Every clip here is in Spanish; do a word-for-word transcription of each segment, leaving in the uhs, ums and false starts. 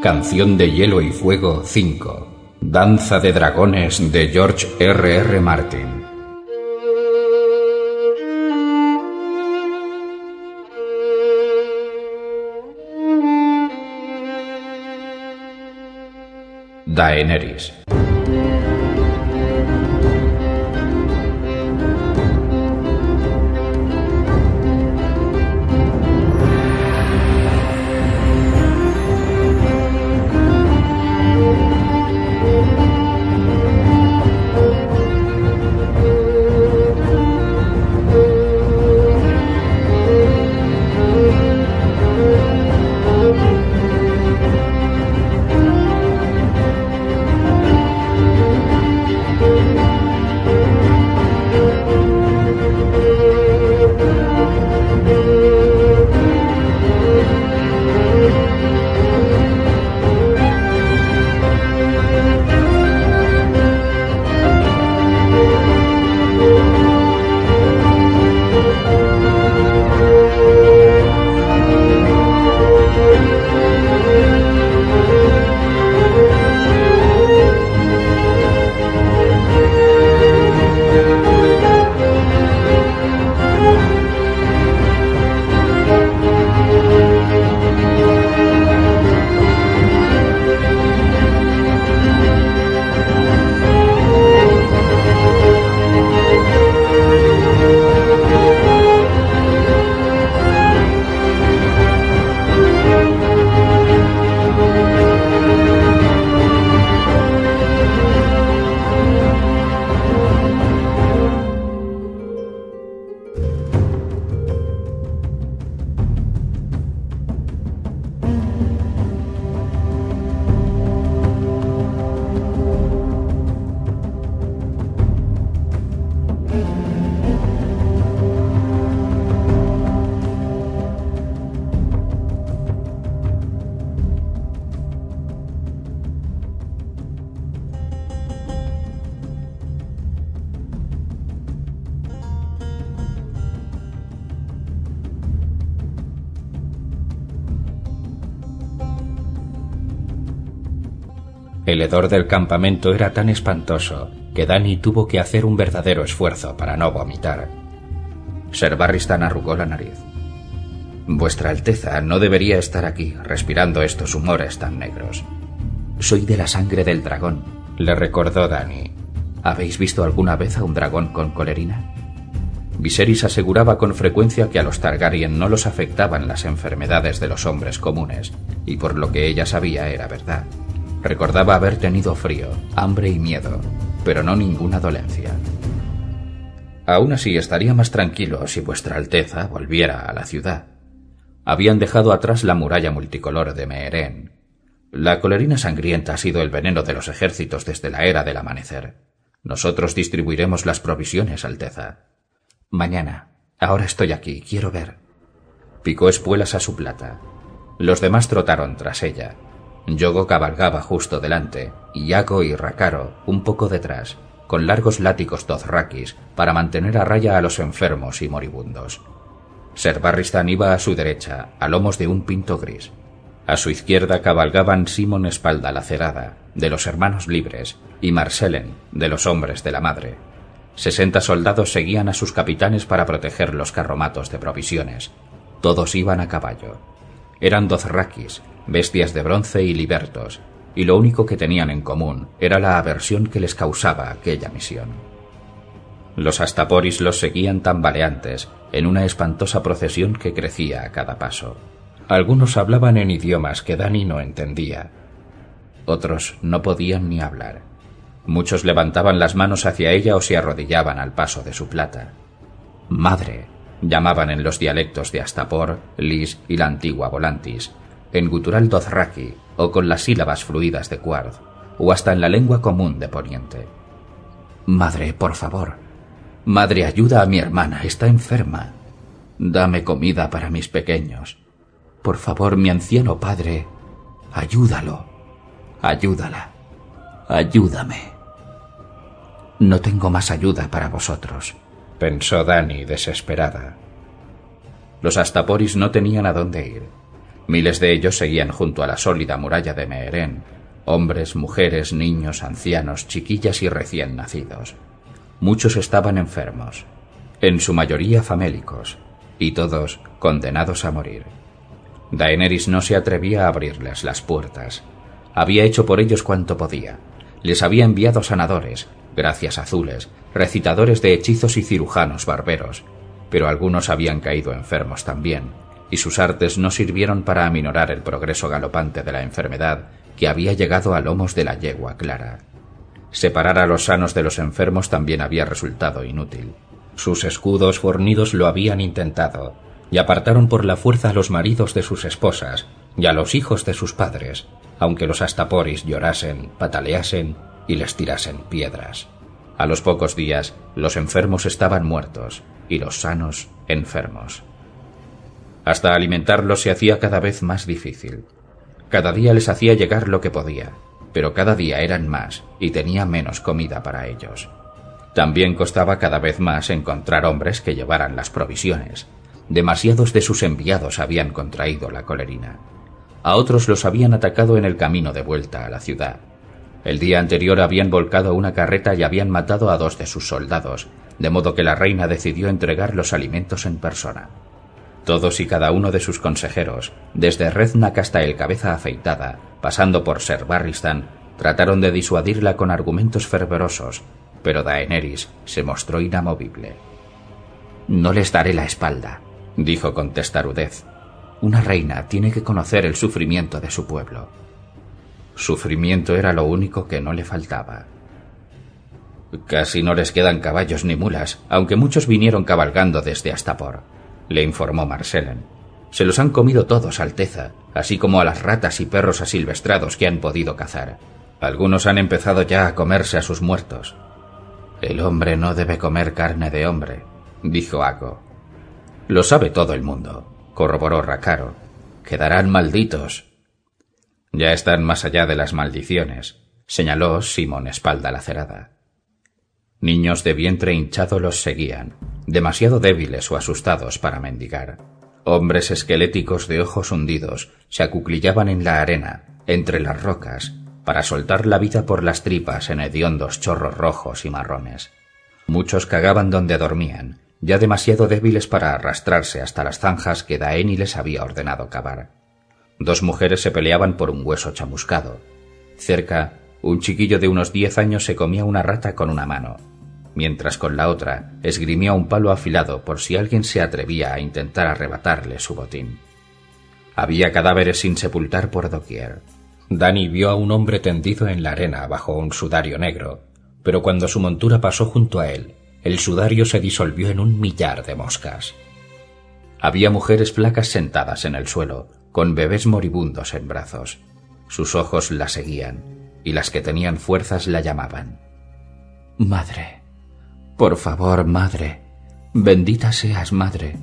Canción de Hielo y Fuego cinco. Danza de Dragones de George R R Martin. Daenerys. El hedor del campamento era tan espantoso que Dany tuvo que hacer un verdadero esfuerzo para no vomitar. Ser Barristan arrugó la nariz. Vuestra Alteza no debería estar aquí respirando estos humores tan negros. Soy de la sangre del dragón, le recordó Dany. ¿Habéis visto alguna vez a un dragón con colerina? Viserys aseguraba con frecuencia que a los Targaryen no los afectaban las enfermedades de los hombres comunes, y por lo que ella sabía era verdad. Recordaba haber tenido frío, hambre y miedo, pero no ninguna dolencia. Aún así estaría más tranquilo si vuestra Alteza volviera a la ciudad. Habían dejado atrás la muralla multicolor de Meereen. La colerina sangrienta ha sido el veneno de los ejércitos desde la era del amanecer. Nosotros distribuiremos las provisiones, Alteza. Mañana. Ahora estoy aquí, quiero ver. Picó espuelas a su plata. Los demás trotaron tras ella. Yogo cabalgaba justo delante, y Iago y Rakaro un poco detrás, con largos látigos dothraki para mantener a raya a los enfermos y moribundos. Ser Barristan iba a su derecha, a lomos de un pinto gris. A su izquierda cabalgaban Simon Espalda Lacerada, de los Hermanos Libres, y Marsellen, de los Hombres de la Madre. Sesenta soldados seguían a sus capitanes para proteger los carromatos de provisiones. Todos iban a caballo. Eran dothraki, bestias de bronce y libertos, y lo único que tenían en común era la aversión que les causaba aquella misión. Los Astaporis los seguían tambaleantes, en una espantosa procesión que crecía a cada paso. Algunos hablaban en idiomas que Dany no entendía. Otros no podían ni hablar. Muchos levantaban las manos hacia ella o se arrodillaban al paso de su plata. «Madre», llamaban en los dialectos de Astapor, Lys y la antigua Volantis, en gutural dothraki o con las sílabas fluidas de Quard, o hasta en la lengua común de Poniente. «Madre, por favor. Madre, ayuda a mi hermana, está enferma. Dame comida para mis pequeños. Por favor, mi anciano padre, ayúdalo. Ayúdala. Ayúdame». «No tengo más ayuda para vosotros», pensó Dany desesperada. Los Astaporis no tenían a dónde ir. Miles de ellos seguían junto a la sólida muralla de Meeren, hombres, mujeres, niños, ancianos, chiquillas y recién nacidos. Muchos estaban enfermos, en su mayoría famélicos, y todos condenados a morir. Daenerys no se atrevía a abrirles las puertas. Había hecho por ellos cuanto podía. Les había enviado sanadores, gracias azules, recitadores de hechizos y cirujanos barberos, pero algunos habían caído enfermos también, y sus artes no sirvieron para aminorar el progreso galopante de la enfermedad que había llegado a lomos de la yegua Clara. Separar a los sanos de los enfermos también había resultado inútil. Sus escudos fornidos lo habían intentado, y apartaron por la fuerza a los maridos de sus esposas y a los hijos de sus padres, aunque los astaporis llorasen, pataleasen y les tirasen piedras. A los pocos días, los enfermos estaban muertos y los sanos enfermos. Hasta alimentarlos se hacía cada vez más difícil. Cada día les hacía llegar lo que podía, pero cada día eran más y tenía menos comida para ellos. También costaba cada vez más encontrar hombres que llevaran las provisiones. Demasiados de sus enviados habían contraído la colerina. A otros los habían atacado en el camino de vuelta a la ciudad. El día anterior habían volcado una carreta y habían matado a dos de sus soldados, de modo que la reina decidió entregar los alimentos en persona. Todos y cada uno de sus consejeros, desde Rednak hasta el cabeza afeitada, pasando por Ser Barristan, trataron de disuadirla con argumentos fervorosos, pero Daenerys se mostró inamovible. «No les daré la espalda», dijo con testarudez. «Una reina tiene que conocer el sufrimiento de su pueblo». Sufrimiento era lo único que no le faltaba. «Casi no les quedan caballos ni mulas, aunque muchos vinieron cabalgando desde Astapor», le informó Marcellen. «Se los han comido todos, Alteza, así como a las ratas y perros asilvestrados que han podido cazar. Algunos han empezado ya a comerse a sus muertos». «El hombre no debe comer carne de hombre», dijo Aggo. «Lo sabe todo el mundo», corroboró Rakharo. «Quedarán malditos». «Ya están más allá de las maldiciones», señaló Simon Espalda Lacerada. Niños de vientre hinchado los seguían, demasiado débiles o asustados para mendigar. Hombres esqueléticos de ojos hundidos se acuclillaban en la arena, entre las rocas, para soltar la vida por las tripas en hediondos chorros rojos y marrones. Muchos cagaban donde dormían, ya demasiado débiles para arrastrarse hasta las zanjas que Daeni les había ordenado cavar. Dos mujeres se peleaban por un hueso chamuscado. Cerca, un chiquillo de unos diez años se comía una rata con una mano, mientras con la otra esgrimía un palo afilado por si alguien se atrevía a intentar arrebatarle su botín. Había cadáveres sin sepultar por doquier. Dany vio a un hombre tendido en la arena bajo un sudario negro, pero cuando su montura pasó junto a él, el sudario se disolvió en un millar de moscas. Había mujeres flacas sentadas en el suelo, con bebés moribundos en brazos. Sus ojos la seguían, y las que tenían fuerzas la llamaban. «Madre, por favor, madre, bendita seas, madre».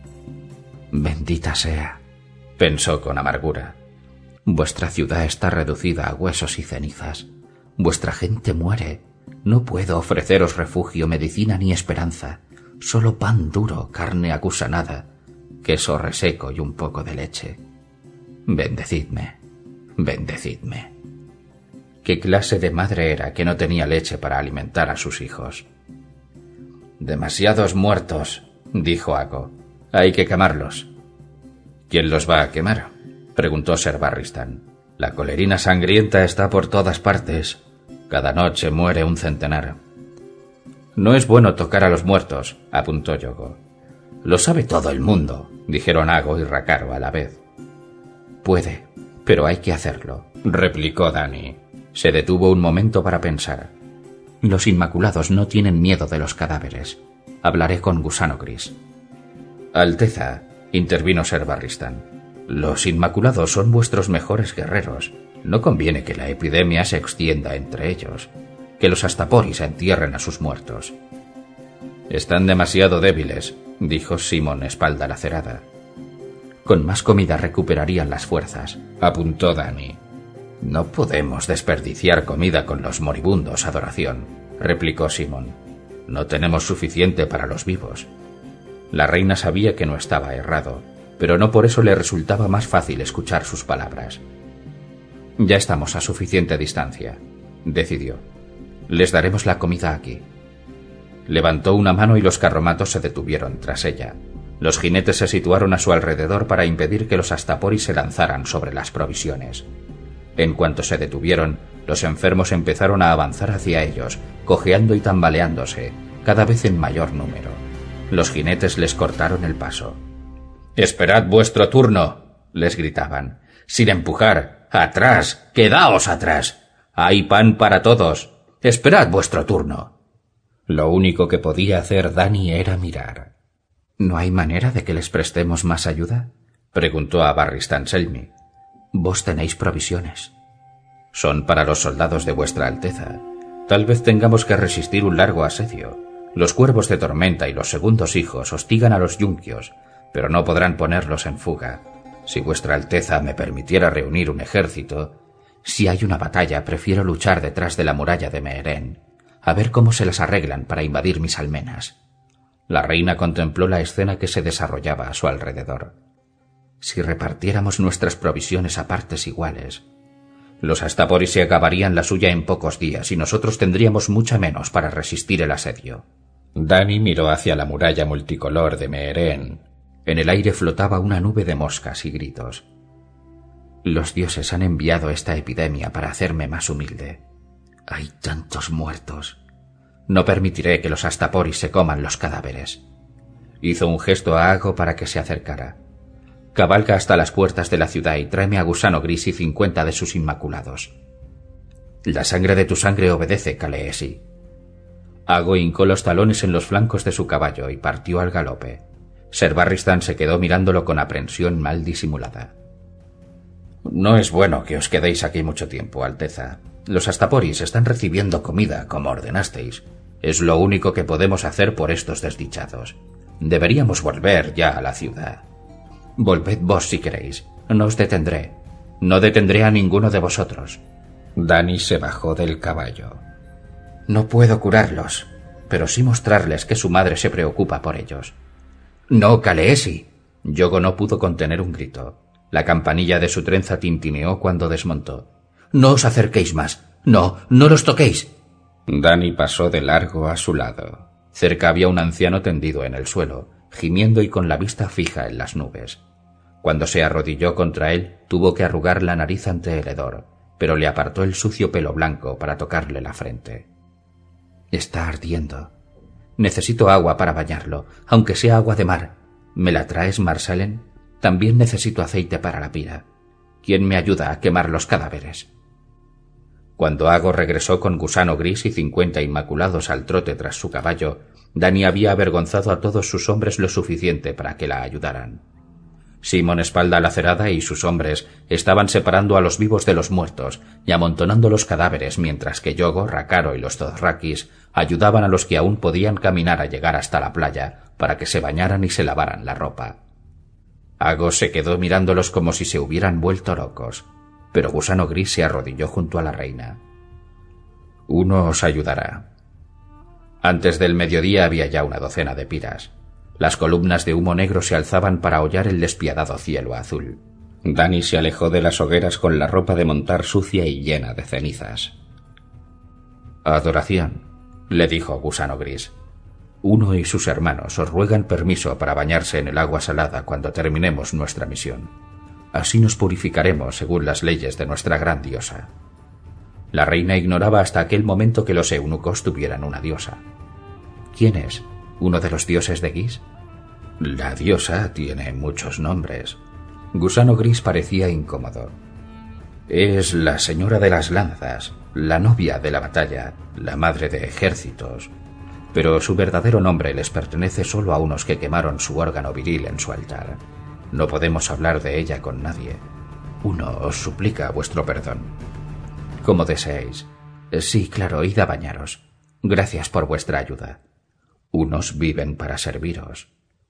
«Bendita sea», pensó con amargura. «Vuestra ciudad está reducida a huesos y cenizas. Vuestra gente muere. No puedo ofreceros refugio, medicina ni esperanza. Solo pan duro, carne agusanada, queso reseco y un poco de leche. Bendecidme, bendecidme». ¿Qué clase de madre era que no tenía leche para alimentar a sus hijos? «Demasiados muertos», dijo Aggo. «Hay que quemarlos». «¿Quién los va a quemar?», preguntó Ser Barristan. «La colerina sangrienta está por todas partes. Cada noche muere un centenar». «No es bueno tocar a los muertos», apuntó Yogo. «Lo sabe todo el mundo», dijeron Aggo y Rakharo a la vez. «Puede, pero hay que hacerlo», replicó Dany. Se detuvo un momento para pensar. «Los Inmaculados no tienen miedo de los cadáveres. Hablaré con Gusano Gris». «Alteza», intervino Ser Barristan, «los Inmaculados son vuestros mejores guerreros. No conviene que la epidemia se extienda entre ellos. Que los Astaporis entierren a sus muertos». «Están demasiado débiles», dijo Simon Espalda Lacerada. «Con más comida recuperarían las fuerzas», apuntó Dany. «No podemos desperdiciar comida con los moribundos, Adoración», replicó Simon. «No tenemos suficiente para los vivos». La reina sabía que no estaba errado. pero no por eso le resultaba más fácil escuchar sus palabras. «Ya estamos a suficiente distancia», decidió. «Les daremos la comida aquí». Levantó una mano y los carromatos se detuvieron tras ella. Los jinetes se situaron a su alrededor para impedir que los astaporis se lanzaran sobre las provisiones. En cuanto se detuvieron, los enfermos empezaron a avanzar hacia ellos, cojeando y tambaleándose, cada vez en mayor número. Los jinetes les cortaron el paso. «¡Esperad vuestro turno!», les gritaban. «¡Sin empujar! ¡Atrás! ¡Quedaos atrás! ¡Hay pan para todos! ¡Esperad vuestro turno!». Lo único que podía hacer Dani era mirar. «¿No hay manera de que les prestemos más ayuda?», preguntó a Barristan Selmy. «Vos tenéis provisiones». «Son para los soldados de vuestra Alteza. Tal vez tengamos que resistir un largo asedio. Los cuervos de tormenta y los segundos hijos hostigan a los yunquios, pero no podrán ponerlos en fuga. Si vuestra Alteza me permitiera reunir un ejército... Si hay una batalla, prefiero luchar detrás de la muralla de Meeren, a ver cómo se las arreglan para invadir mis almenas». La reina contempló la escena que se desarrollaba a su alrededor. «Si repartiéramos nuestras provisiones a partes iguales, los astaporis se acabarían la suya en pocos días y nosotros tendríamos mucha menos para resistir el asedio». Dani miró hacia la muralla multicolor de Meeren. En el aire flotaba una nube de moscas y gritos. «Los dioses han enviado esta epidemia para hacerme más humilde. Hay tantos muertos. No permitiré que los astaporis se coman los cadáveres». Hizo un gesto a Ago para que se acercara. «Cabalga hasta las puertas de la ciudad y tráeme a Gusano Gris y cincuenta de sus inmaculados». «La sangre de tu sangre obedece, Khaleesi». Ago hincó los talones en los flancos de su caballo y partió al galope. Ser Barristan se quedó mirándolo con aprensión mal disimulada. «No es bueno que os quedéis aquí mucho tiempo, Alteza. Los astaporis están recibiendo comida, como ordenasteis. Es lo único que podemos hacer por estos desdichados. Deberíamos volver ya a la ciudad». «Volved vos si queréis. No os detendré. No detendré a ninguno de vosotros». Dani se bajó del caballo. «No puedo curarlos, pero sí mostrarles que su madre se preocupa por ellos». «No, Khaleesi». Yogo no pudo contener un grito. La campanilla de su trenza tintineó cuando desmontó. «No os acerquéis más. No, no los toquéis». Dani pasó de largo a su lado. Cerca había un anciano tendido en el suelo, gimiendo y con la vista fija en las nubes. Cuando se arrodilló contra él, tuvo que arrugar la nariz ante el hedor, pero le apartó el sucio pelo blanco para tocarle la frente. «Está ardiendo. Necesito agua para bañarlo, aunque sea agua de mar. ¿Me la traes, Marsalen? También necesito aceite para la pira. ¿Quién me ayuda a quemar los cadáveres?» Cuando Ago regresó con Gusano Gris y cincuenta inmaculados al trote tras su caballo, Dani había avergonzado a todos sus hombres lo suficiente para que la ayudaran. Simón Espalda Lacerada y sus hombres estaban separando a los vivos de los muertos y amontonando los cadáveres, mientras que Yogo, Rakaro y los Dothraki ayudaban a los que aún podían caminar a llegar hasta la playa para que se bañaran y se lavaran la ropa. Ago se quedó mirándolos como si se hubieran vuelto locos, pero Gusano Gris se arrodilló junto a la reina. «Uno os ayudará». Antes del mediodía había ya una docena de piras. Las columnas de humo negro se alzaban para hollar el despiadado cielo azul. Dani se alejó de las hogueras con la ropa de montar sucia y llena de cenizas. «Adoración», le dijo Gusano Gris. «Uno y sus hermanos os ruegan permiso para bañarse en el agua salada cuando terminemos nuestra misión. Así nos purificaremos según las leyes de nuestra gran diosa». La reina ignoraba hasta aquel momento que los eunucos tuvieran una diosa. «¿Quién es? ¿Uno de los dioses de Gis?» «La diosa tiene muchos nombres». Gusano Gris parecía incómodo. «Es la señora de las lanzas, la novia de la batalla, la madre de ejércitos. Pero su verdadero nombre les pertenece solo a unos que quemaron su órgano viril en su altar. No podemos hablar de ella con nadie. Uno os suplica vuestro perdón». «Como deseéis. Sí, claro, id a bañaros. Gracias por vuestra ayuda. Unos viven para serviros».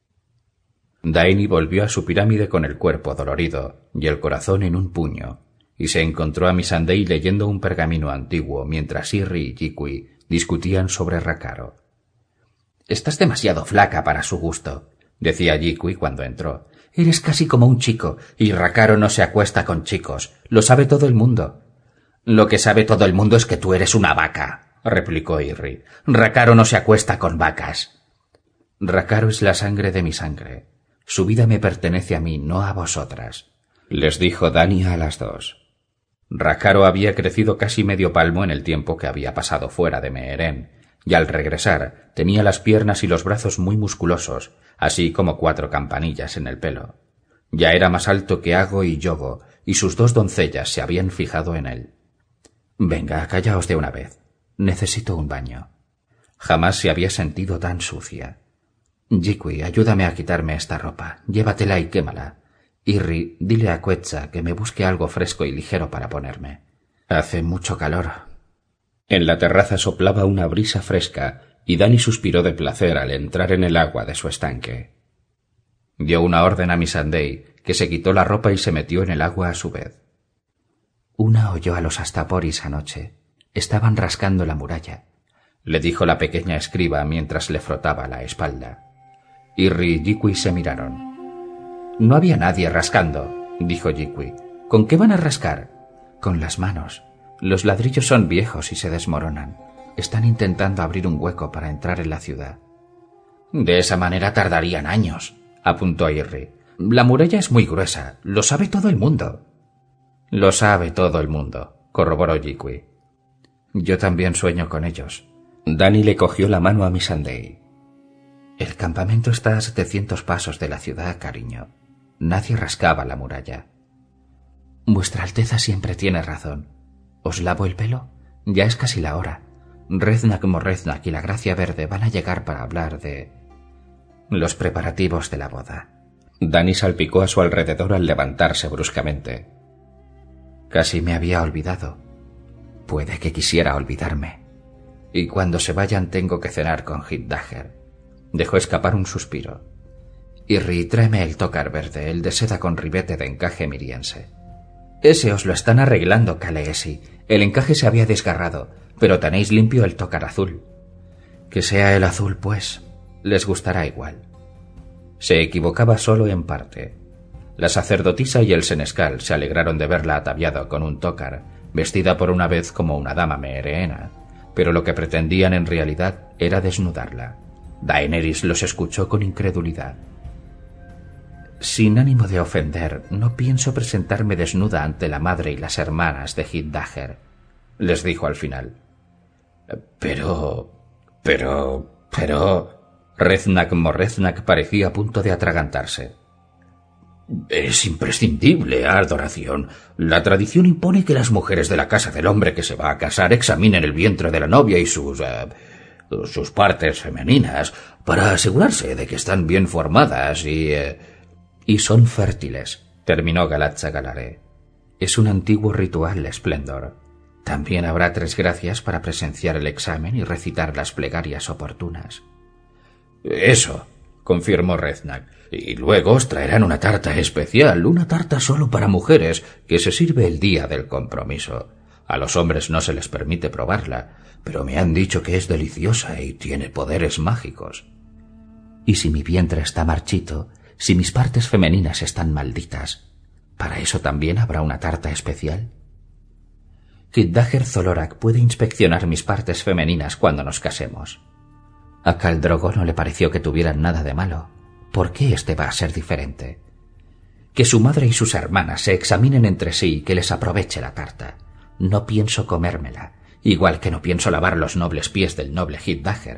Daini volvió a su pirámide con el cuerpo dolorido y el corazón en un puño, y se encontró a Missandei leyendo un pergamino antiguo mientras Irri y Yikui discutían sobre Rakaro. «Estás demasiado flaca para su gusto», decía Yikui cuando entró. Eres casi como un chico, y Rakaro no se acuesta con chicos. Lo sabe todo el mundo. Lo que sabe todo el mundo es que tú eres una vaca, replicó Irri. Rakaro no se acuesta con vacas. Rakaro es la sangre de mi sangre. Su vida me pertenece a mí, no a vosotras, les dijo Dani a las dos. Rakaro había crecido casi medio palmo en el tiempo que había pasado fuera de Meeren, y al regresar tenía las piernas y los brazos muy musculosos, así como cuatro campanillas en el pelo. Ya era más alto que Ago y Yogo, y sus dos doncellas se habían fijado en él. Venga, callaos de una vez. Necesito un baño. Jamás se había sentido tan sucia. Jikui, ayúdame a quitarme esta ropa. Llévatela y quémala. Irri, dile a Quetzal que me busque algo fresco y ligero para ponerme. Hace mucho calor. En la terraza soplaba una brisa fresca y Dani suspiró de placer al entrar en el agua de su estanque. Dio una orden a Missandei, que se quitó la ropa y se metió en el agua a su vez. Una oyó a los astaporis anoche. Estaban rascando la muralla, le dijo la pequeña escriba mientras le frotaba la espalda. Irri y Jikui se miraron. No había nadie rascando, dijo Jikui. ¿Con qué van a rascar? Con las manos. Los ladrillos son viejos y se desmoronan. Están intentando abrir un hueco para entrar en la ciudad. De esa manera tardarían años, apuntó Irri. La muralla es muy gruesa, lo sabe todo el mundo. Lo sabe todo el mundo, corroboró Jikui. Yo también sueño con ellos. Dani le cogió la mano a Missandei. El campamento está a setecientos pasos de la ciudad, cariño. Nadie rascaba la muralla. Vuestra Alteza siempre tiene razón. ¿Os lavo el pelo? Ya es casi la hora. Reznak Morreznak y la Gracia Verde van a llegar para hablar de los preparativos de la boda. Dani salpicó a su alrededor al levantarse bruscamente. Casi me había olvidado. Puede que quisiera olvidarme. Y cuando se vayan tengo que cenar con Hithdager. Dejó escapar un suspiro. Irri, tráeme el tócar verde, el de seda con ribete de encaje miriense. Ese os lo están arreglando, Kaleesi. El encaje se había desgarrado, pero tenéis limpio el tócar azul. Que sea el azul, pues. Les gustará igual. Se equivocaba solo en parte. La sacerdotisa y el senescal se alegraron de verla ataviada con un tócar, vestida por una vez como una dama meereena, pero lo que pretendían en realidad era desnudarla. Daenerys los escuchó con incredulidad. Sin ánimo de ofender, no pienso presentarme desnuda ante la madre y las hermanas de Hithdager, les dijo al final. Pero... pero... pero... Reznak Morreznak parecía a punto de atragantarse. Es imprescindible, adoración. La tradición impone que las mujeres de la casa del hombre que se va a casar examinen el vientre de la novia y sus... Uh, sus partes femeninas para asegurarse de que están bien formadas y... Uh, y son fértiles, terminó Galatza Galaré. Es un antiguo ritual, Esplendor. También habrá tres gracias para presenciar el examen y recitar las plegarias oportunas. Eso, confirmó Reznak. Y luego os traerán una tarta especial, una tarta solo para mujeres, que se sirve el día del compromiso. A los hombres no se les permite probarla, pero me han dicho que es deliciosa y tiene poderes mágicos. ¿Y si mi vientre está marchito? Si mis partes femeninas están malditas, ¿para eso también habrá una tarta especial? Hithdager Zolorak puede inspeccionar mis partes femeninas cuando nos casemos. A Khal Drogo no le pareció que tuvieran nada de malo. ¿Por qué este va a ser diferente? Que su madre y sus hermanas se examinen entre sí y que les aproveche la tarta. No pienso comérmela, igual que no pienso lavar los nobles pies del noble Hithdager.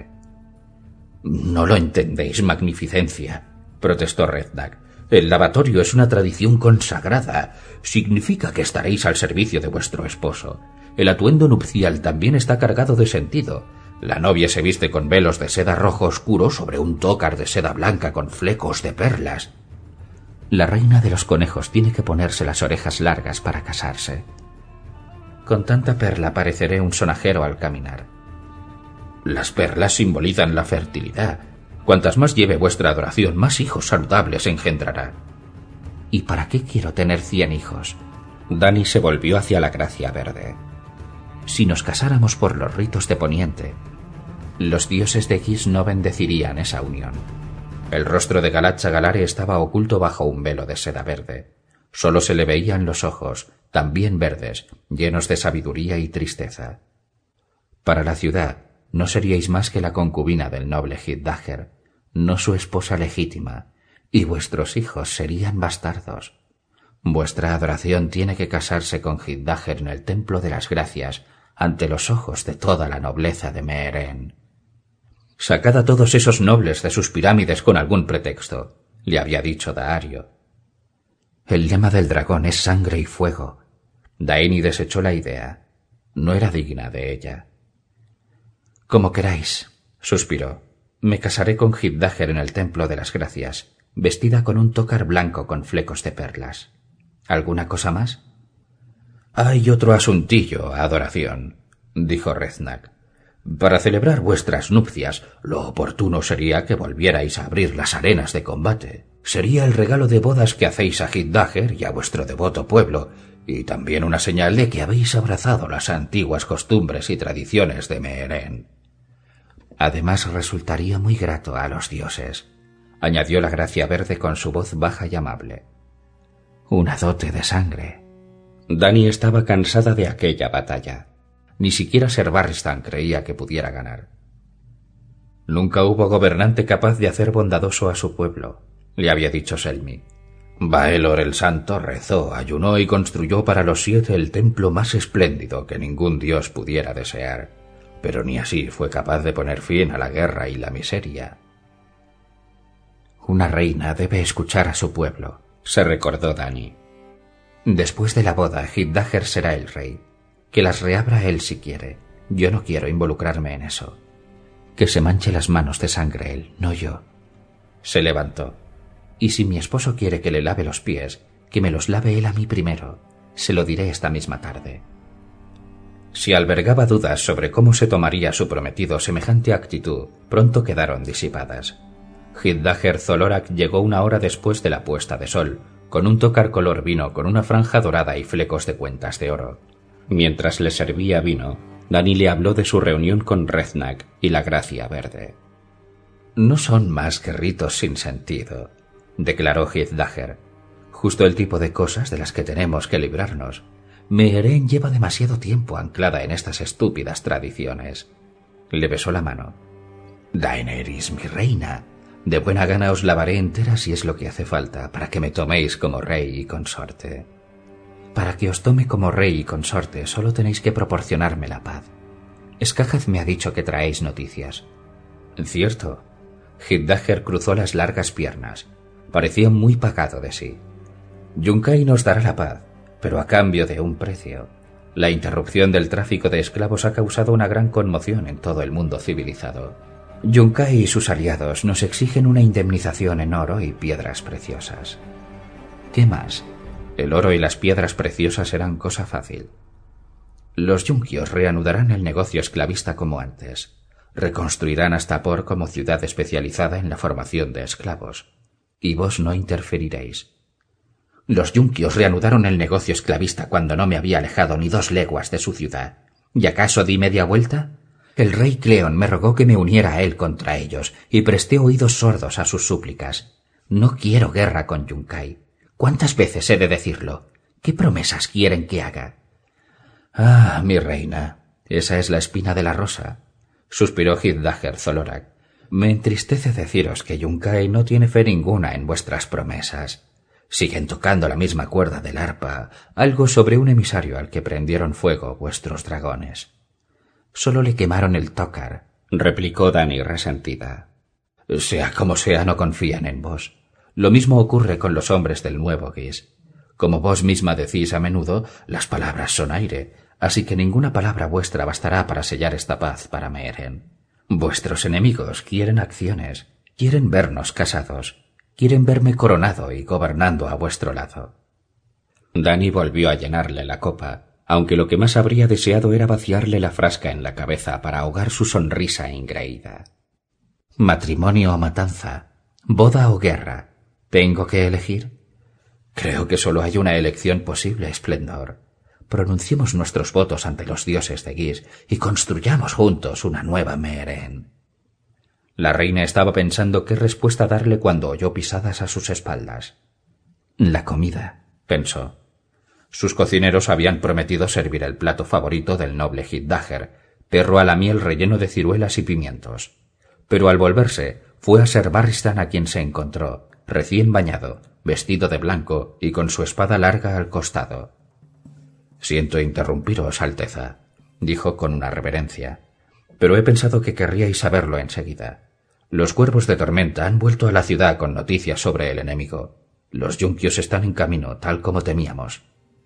No lo entendéis, magnificencia, protestó Reznak. El lavatorio es una tradición consagrada. Significa que estaréis al servicio de vuestro esposo. El atuendo nupcial también está cargado de sentido. La novia se viste con velos de seda rojo oscuro sobre un tócar de seda blanca con flecos de perlas. La reina de los conejos tiene que ponerse las orejas largas para casarse. Con tanta perla pareceré un sonajero al caminar. Las perlas simbolizan la fertilidad. Cuantas más lleve vuestra adoración, más hijos saludables engendrará. ¿Y para qué quiero tener cien hijos? Dani se volvió hacia la Gracia Verde. Si nos casáramos por los ritos de Poniente, los dioses de Gis no bendecirían esa unión. El rostro de Galacha Galare estaba oculto bajo un velo de seda verde. Solo se le veían los ojos, también verdes, llenos de sabiduría y tristeza. Para la ciudad no seríais más que la concubina del noble Hithdaher, no su esposa legítima, y vuestros hijos serían bastardos. Vuestra adoración tiene que casarse con Hithdaher en el Templo de las Gracias, ante los ojos de toda la nobleza de Meeren. Sacad a todos esos nobles de sus pirámides con algún pretexto, le había dicho Daario. El lema del dragón es sangre y fuego. Daini desechó la idea. No era digna de ella. Como queráis, suspiró. Me casaré con Hithdaher en el Templo de las Gracias, vestida con un tócar blanco con flecos de perlas. ¿Alguna cosa más? Hay otro asuntillo, adoración, dijo Reznak. Para celebrar vuestras nupcias, lo oportuno sería que volvierais a abrir las arenas de combate. Sería el regalo de bodas que hacéis a Hithdaher y a vuestro devoto pueblo, y también una señal de que habéis abrazado las antiguas costumbres y tradiciones de Meeren. Además resultaría muy grato a los dioses, añadió la Gracia Verde con su voz baja y amable. Una dote de sangre. Dani estaba cansada de aquella batalla. Ni siquiera Ser Barristan creía que pudiera ganar. Nunca hubo gobernante capaz de hacer bondadoso a su pueblo, le había dicho Selmy. Baelor el Santo rezó, ayunó y construyó para los siete el templo más espléndido que ningún dios pudiera desear, pero ni así fue capaz de poner fin a la guerra y la miseria. Una reina debe escuchar a su pueblo, se recordó Dani. Después de la boda, Hithdaher será el rey. Que las reabra él si quiere. Yo no quiero involucrarme en eso. Que se manche las manos de sangre él, no yo. Se levantó. Y si mi esposo quiere que le lave los pies, que me los lave él a mí primero. Se lo diré esta misma tarde. Si albergaba dudas sobre cómo se tomaría su prometido semejante actitud, pronto quedaron disipadas. Hithdaher Zolorak llegó una hora después de la puesta de sol, con un tócar color vino con una franja dorada y flecos de cuentas de oro. Mientras le servía vino, Dani le habló de su reunión con Reznak y la Gracia Verde. No son más que ritos sin sentido, declaró Hithdaher. Justo el tipo de cosas de las que tenemos que librarnos. Meeren lleva demasiado tiempo anclada en estas estúpidas tradiciones. Le besó la mano. Daenerys, mi reina, de buena gana os lavaré entera si es lo que hace falta para que me toméis como rey y consorte. Para que os tome como rey y consorte solo tenéis que proporcionarme la paz. Skagaz me ha dicho que traéis noticias. Cierto. Hithdaher cruzó las largas piernas. Parecía muy pagado de sí. Yunkai nos dará la paz, pero a cambio de un precio. La interrupción del tráfico de esclavos ha causado una gran conmoción en todo el mundo civilizado. Yunkai y sus aliados nos exigen una indemnización en oro y piedras preciosas. ¿Qué más? El oro y las piedras preciosas eran cosa fácil. Los yunquios reanudarán el negocio esclavista como antes. Reconstruirán Astapor como ciudad especializada en la formación de esclavos. Y vos no interferiréis. Los yunquios reanudaron el negocio esclavista cuando no me había alejado ni dos leguas de su ciudad. ¿Y acaso di media vuelta? El rey Cleon me rogó que me uniera a él contra ellos y presté oídos sordos a sus súplicas. No quiero guerra con Yunkai. ¿Cuántas veces he de decirlo? ¿Qué promesas quieren que haga? Ah, mi reina, esa es la espina de la rosa, suspiró Hithdaher Zolorak. Me entristece deciros que Yunkai no tiene fe ninguna en vuestras promesas. Siguen tocando la misma cuerda del arpa, algo sobre un emisario al que prendieron fuego vuestros dragones. Solo le quemaron el tócar, replicó Dani resentida. Sea como sea, no confían en vos. Lo mismo ocurre con los hombres del nuevo Gis. Como vos misma decís a menudo, las palabras son aire, así que ninguna palabra vuestra bastará para sellar esta paz para Meeren. Vuestros enemigos quieren acciones, quieren vernos casados, quieren verme coronado y gobernando a vuestro lado. Dani volvió a llenarle la copa, aunque lo que más habría deseado era vaciarle la frasca en la cabeza para ahogar su sonrisa engreída. Matrimonio o matanza, boda o guerra, ¿tengo que elegir? Creo que solo hay una elección posible, esplendor. Pronunciemos nuestros votos ante los dioses de Gis y construyamos juntos una nueva Meeren. La reina estaba pensando qué respuesta darle cuando oyó pisadas a sus espaldas. La comida, pensó. Sus cocineros habían prometido servir el plato favorito del noble Hithdaher, perro a la miel relleno de ciruelas y pimientos. Pero al volverse, fue a Ser Barristan a quien se encontró, recién bañado, vestido de blanco y con su espada larga al costado. «Siento interrumpiros, Alteza», dijo con una reverencia, «pero he pensado que querríais saberlo enseguida. Los cuervos de tormenta han vuelto a la ciudad con noticias sobre el enemigo. Los yunquios están en camino, tal como temíamos».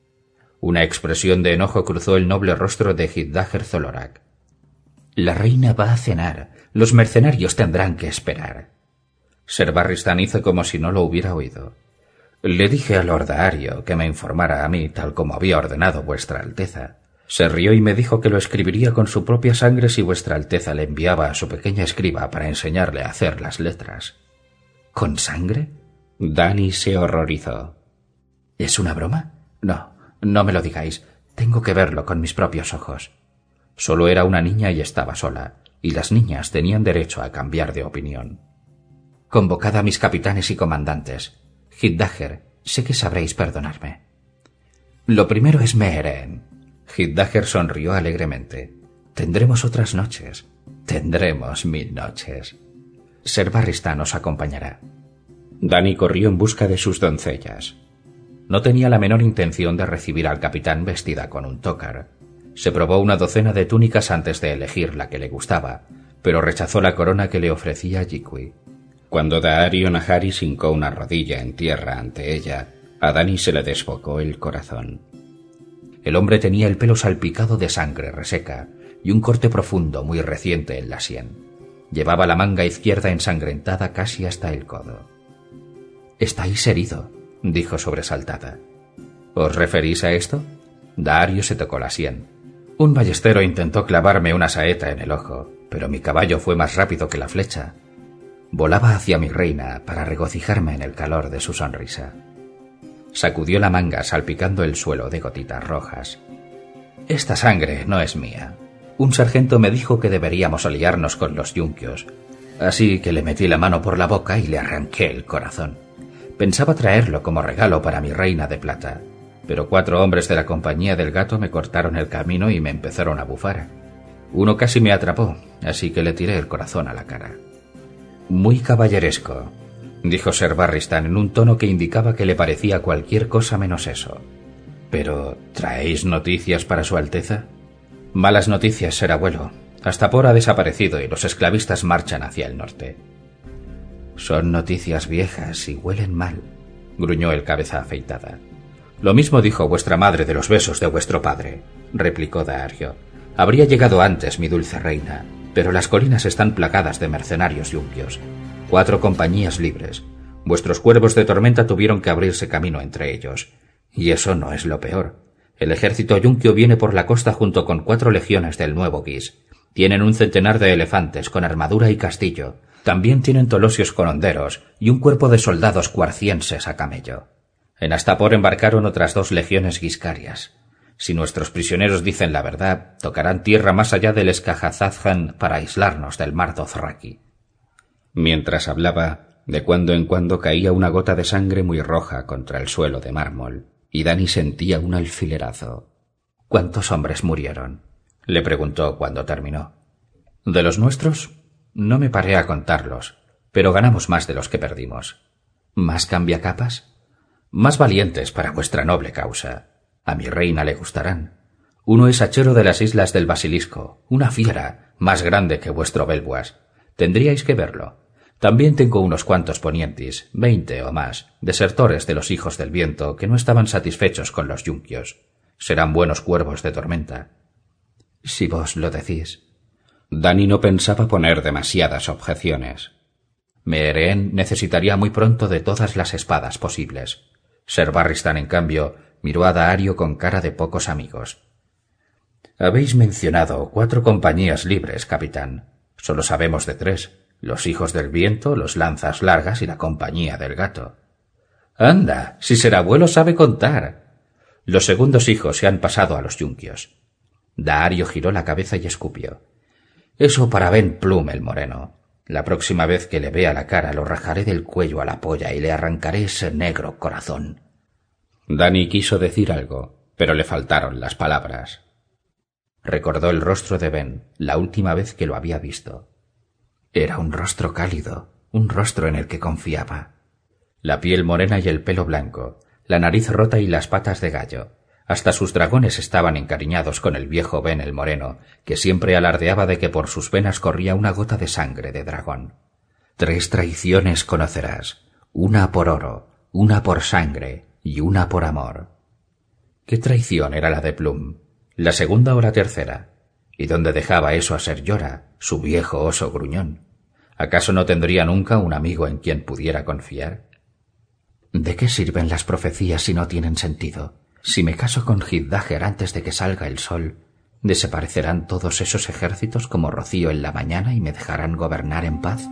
Una expresión de enojo cruzó el noble rostro de Hithdaher Zolorak. «La reina va a cenar. Los mercenarios tendrán que esperar». Ser Barristan hizo como si no lo hubiera oído. «Le dije a Lord Daario que me informara a mí tal como había ordenado vuestra Alteza. Se rió y me dijo que lo escribiría con su propia sangre si vuestra Alteza le enviaba a su pequeña escriba para enseñarle a hacer las letras». «¿Con sangre?» Dany se horrorizó. «¿Es una broma? No, no me lo digáis. Tengo que verlo con mis propios ojos». Solo era una niña y estaba sola, y las niñas tenían derecho a cambiar de opinión. «Convocad a mis capitanes y comandantes. Hithdaher, sé que sabréis perdonarme». «Lo primero es Meeren». Hithdaher sonrió alegremente. «Tendremos otras noches. Tendremos mil noches. Ser Barristan os acompañará». Dany corrió en busca de sus doncellas. No tenía la menor intención de recibir al capitán vestida con un tócar. Se probó una docena de túnicas antes de elegir la que le gustaba, pero rechazó la corona que le ofrecía Yikwi. Cuando Daario Naharis hincó una rodilla en tierra ante ella, a Dany se le desbocó el corazón. El hombre tenía el pelo salpicado de sangre reseca y un corte profundo muy reciente en la sien. Llevaba la manga izquierda ensangrentada casi hasta el codo. «Estáis herido», dijo sobresaltada. «¿Os referís a esto?» Daario se tocó la sien. «Un ballestero intentó clavarme una saeta en el ojo, pero mi caballo fue más rápido que la flecha». Volaba hacia mi reina para regocijarme en el calor de su sonrisa. Sacudió la manga salpicando el suelo de gotitas rojas. «Esta sangre no es mía. Un sargento me dijo que deberíamos aliarnos con los yunquios, así que le metí la mano por la boca y le arranqué el corazón. Pensaba traerlo como regalo para mi reina de plata, pero cuatro hombres de la compañía del gato me cortaron el camino y me empezaron a bufar. Uno casi me atrapó, así que le tiré el corazón a la cara». «Muy caballeresco», dijo Ser Barristan en un tono que indicaba que le parecía cualquier cosa menos eso. «Pero, ¿traéis noticias para su Alteza?» «Malas noticias, ser abuelo. Astapor ha desaparecido y los esclavistas marchan hacia el norte». «Son noticias viejas y huelen mal», gruñó el cabeza afeitada. «Lo mismo dijo vuestra madre de los besos de vuestro padre», replicó Daario. «Habría llegado antes, mi dulce reina, pero las colinas están plagadas de mercenarios yunquios. Cuatro compañías libres. Vuestros cuervos de tormenta tuvieron que abrirse camino entre ellos. Y eso no es lo peor. El ejército yunquio viene por la costa junto con cuatro legiones del nuevo Guis. Tienen un centenar de elefantes con armadura y castillo. También tienen tolosios con honderos y un cuerpo de soldados cuarcienses a camello. En Astapor embarcaron otras dos legiones guiscarias. Si nuestros prisioneros dicen la verdad, tocarán tierra más allá del Skahazadjan para aislarnos del mar Dothraki». Mientras hablaba, de cuando en cuando caía una gota de sangre muy roja contra el suelo de mármol, y Dany sentía un alfilerazo. «¿Cuántos hombres murieron?», le preguntó cuando terminó. «¿De los nuestros? No me paré a contarlos, pero ganamos más de los que perdimos». «¿Más cambiacapas?» «Más valientes para vuestra noble causa. A mi reina le gustarán. Uno es hachero de las islas del Basilisco, una fiera, más grande que vuestro Belbuas. Tendríais que verlo. También tengo unos cuantos ponientis, veinte o más, desertores de los hijos del viento que no estaban satisfechos con los yunquios. Serán buenos cuervos de tormenta». «Si vos lo decís». Dany no pensaba poner demasiadas objeciones. Meeren necesitaría muy pronto de todas las espadas posibles. Ser Barristan, en cambio, miró a Daario con cara de pocos amigos. «Habéis mencionado cuatro compañías libres, capitán. Solo sabemos de tres, los hijos del viento, los lanzas largas y la compañía del gato». «Anda, si ser abuelo sabe contar». «Los segundos hijos se han pasado a los yunquios». Daario giró la cabeza y escupió. «Eso para Ben Plum el moreno. La próxima vez que le vea la cara lo rajaré del cuello a la polla y le arrancaré ese negro corazón. Dani quiso decir algo, pero le faltaron las palabras. Recordó el rostro de Ben la última vez que lo había visto. Era un rostro cálido, un rostro en el que confiaba. La piel morena y el pelo blanco, la nariz rota y las patas de gallo. Hasta sus dragones estaban encariñados con el viejo Ben el Moreno, que siempre alardeaba de que por sus venas corría una gota de sangre de dragón. Tres traiciones conocerás, una por oro, una por sangre y una por amor. ¿Qué traición era la de Plum? ¿La segunda o la tercera? ¿Y dónde dejaba eso a Ser Jorah, su viejo oso gruñón? ¿Acaso no tendría nunca un amigo en quien pudiera confiar? ¿De qué sirven las profecías si no tienen sentido? Si me caso con Hithdager antes de que salga el sol, ¿desaparecerán todos esos ejércitos como rocío en la mañana y me dejarán gobernar en paz?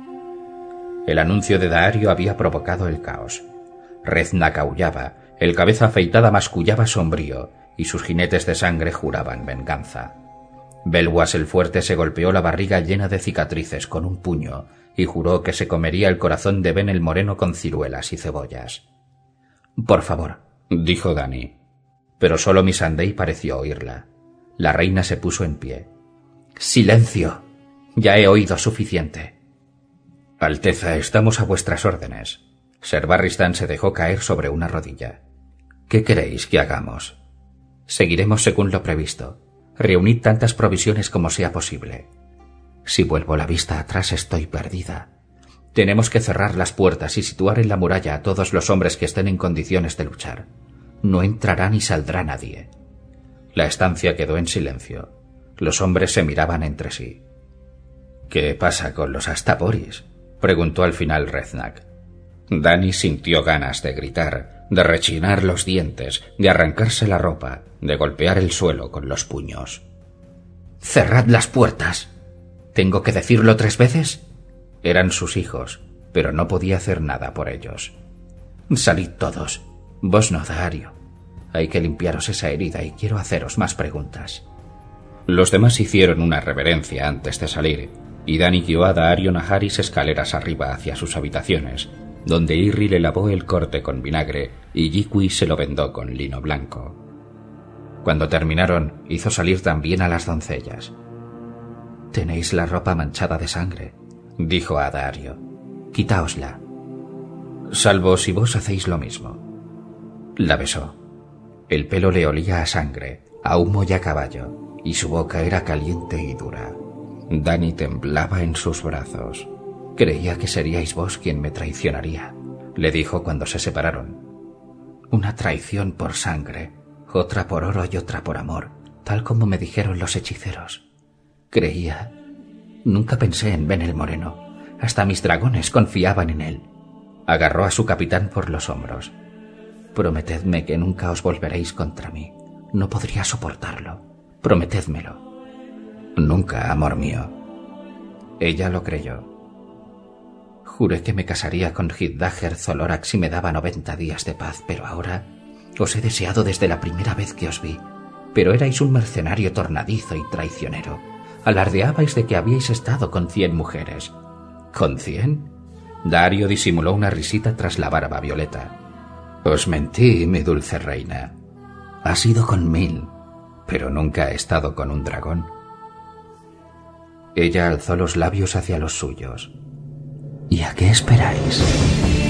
El anuncio de Daario había provocado el caos. Reznak aullaba, el cabeza afeitada mascullaba sombrío, y sus jinetes de sangre juraban venganza. Belwas el Fuerte se golpeó la barriga llena de cicatrices con un puño y juró que se comería el corazón de Ben el Moreno con ciruelas y cebollas. «Por favor», dijo Dani. Pero solo Missandei pareció oírla. La reina se puso en pie. «¡Silencio! Ya he oído suficiente». «Alteza, estamos a vuestras órdenes». Ser Barristan se dejó caer sobre una rodilla. «¿Qué queréis que hagamos?» «Seguiremos según lo previsto. Reunid tantas provisiones como sea posible. Si vuelvo la vista atrás estoy perdida. Tenemos que cerrar las puertas y situar en la muralla a todos los hombres que estén en condiciones de luchar. No entrará ni saldrá nadie». La estancia quedó en silencio. Los hombres se miraban entre sí. «¿Qué pasa con los Astaporis?», preguntó al final Reznak. Dani sintió ganas de gritar, de rechinar los dientes, de arrancarse la ropa, de golpear el suelo con los puños. «¡Cerrad las puertas! ¿Tengo que decirlo tres veces?» Eran sus hijos, pero no podía hacer nada por ellos. «Salid todos. Vos no, Daario. Hay que limpiaros esa herida y quiero haceros más preguntas». Los demás hicieron una reverencia antes de salir, y Dani guió a Daario Naharis escaleras arriba hacia sus habitaciones, donde Irri le lavó el corte con vinagre y Yikui se lo vendó con lino blanco. Cuando terminaron, hizo salir también a las doncellas. «Tenéis la ropa manchada de sangre», dijo a Daario. «Quitaosla. Salvo si vos hacéis lo mismo». La besó. El pelo le olía a sangre, a humo y a caballo, y su boca era caliente y dura. Dani temblaba en sus brazos. «Creía que seríais vos quien me traicionaría», le dijo cuando se separaron. «Una traición por sangre, otra por oro y otra por amor, tal como me dijeron los hechiceros. Creía... Nunca pensé en Ben el Moreno. Hasta mis dragones confiaban en él». Agarró a su capitán por los hombros. «Prometedme que nunca os volveréis contra mí. No podría soportarlo. Prometédmelo». «Nunca, amor mío». Ella lo creyó. «Juré que me casaría con Hithdager Zolorak si me daba noventa días de paz, pero ahora os he deseado desde la primera vez que os vi. Pero erais un mercenario tornadizo y traicionero. Alardeabais de que habíais estado con cien mujeres». «¿Con cien?» Daario disimuló una risita tras la barba violeta. «Os mentí, mi dulce reina. Ha sido con mil, pero nunca he estado con un dragón». Ella alzó los labios hacia los suyos. «¿Y a qué esperáis?